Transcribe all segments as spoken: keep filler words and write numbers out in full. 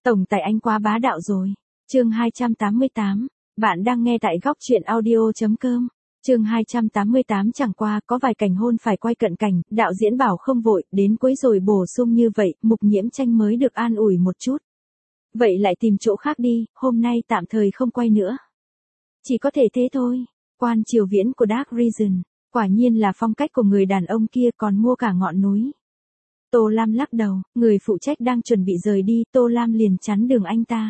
Tổng tài anh quá bá đạo rồi. Chương hai trăm tám mươi tám. Bạn đang nghe tại góc truyện audio chấm com. Chương hai trăm tám mươi tám chẳng qua có vài cảnh hôn phải quay cận cảnh, đạo diễn bảo không vội, đến cuối rồi bổ sung như vậy, Mục Nhiễm Tranh mới được an ủi một chút. Vậy lại tìm chỗ khác đi, hôm nay tạm thời không quay nữa. Chỉ có thể thế thôi. Quan Triều Viễn của Dark Region, quả nhiên là phong cách của người đàn ông kia, còn mua cả ngọn núi. Tô Lam lắc đầu, người phụ trách đang chuẩn bị rời đi, Tô Lam liền chắn đường anh ta.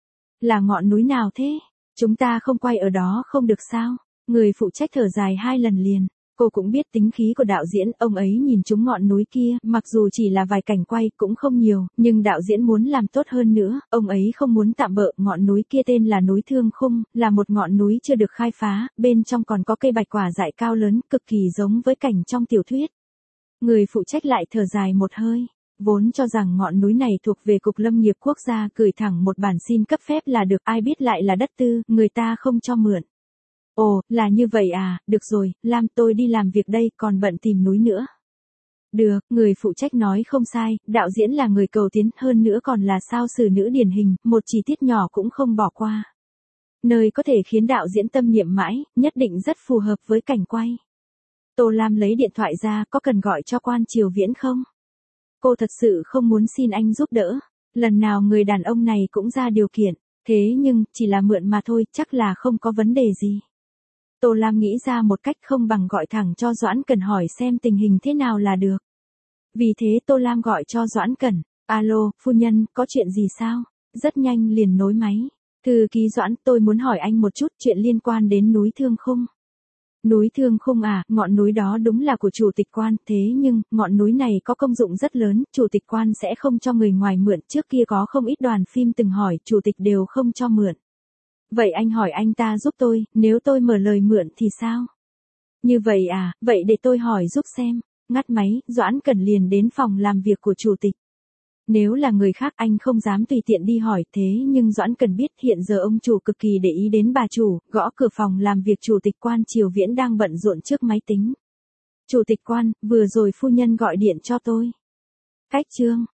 Là ngọn núi nào thế? Chúng ta không quay ở đó không được sao? Người phụ trách thở dài hai lần liền. Cô cũng biết tính khí của đạo diễn, ông ấy nhìn trúng ngọn núi kia, mặc dù chỉ là vài cảnh quay cũng không nhiều, nhưng đạo diễn muốn làm tốt hơn nữa, ông ấy không muốn tạm bợ. Ngọn núi kia tên là núi Thương Khung, là một ngọn núi chưa được khai phá, bên trong còn có cây bạch quả dại cao lớn, cực kỳ giống với cảnh trong tiểu thuyết. Người phụ trách lại thở dài một hơi. Vốn cho rằng ngọn núi này thuộc về Cục Lâm nghiệp Quốc gia, gửi thẳng một bản xin cấp phép là được, ai biết lại là đất tư, người ta không cho mượn. Ồ, là như vậy à, được rồi, Lam tôi đi làm việc đây, còn bận tìm núi nữa. Được, người phụ trách nói không sai, đạo diễn là người cầu tiến, hơn nữa còn là sao xử nữ điển hình, một chi tiết nhỏ cũng không bỏ qua. Nơi có thể khiến đạo diễn tâm niệm mãi, nhất định rất phù hợp với cảnh quay. Tô Lam lấy điện thoại ra, có cần gọi cho Quan Triều Viễn không? Cô thật sự không muốn xin anh giúp đỡ. Lần nào người đàn ông này cũng ra điều kiện, thế nhưng, chỉ là mượn mà thôi, chắc là không có vấn đề gì. Tô Lam nghĩ ra một cách, không bằng gọi thẳng cho Doãn Cẩn hỏi xem tình hình thế nào là được. Vì thế Tô Lam gọi cho Doãn Cẩn. Alo, phu nhân, có chuyện gì sao? Rất nhanh liền nối máy. Thư ký Doãn, tôi muốn hỏi anh một chút chuyện liên quan đến núi Thương Khung. Núi Thương Khung à, ngọn núi đó đúng là của chủ tịch Quan, thế nhưng, ngọn núi này có công dụng rất lớn, chủ tịch Quan sẽ không cho người ngoài mượn, trước kia có không ít đoàn phim từng hỏi, chủ tịch đều không cho mượn. Vậy anh hỏi anh ta giúp tôi, nếu tôi mở lời mượn thì sao? Như vậy à, vậy để tôi hỏi giúp xem. Ngắt máy, Doãn Cẩn liền đến phòng làm việc của chủ tịch. Nếu là người khác anh không dám tùy tiện đi hỏi, thế nhưng Doãn Cẩn biết hiện giờ ông chủ cực kỳ để ý đến bà chủ, gõ cửa phòng làm việc chủ tịch Quan Triều Viễn đang bận rộn trước máy tính. Chủ tịch Quan, vừa rồi phu nhân gọi điện cho tôi. Cách chương.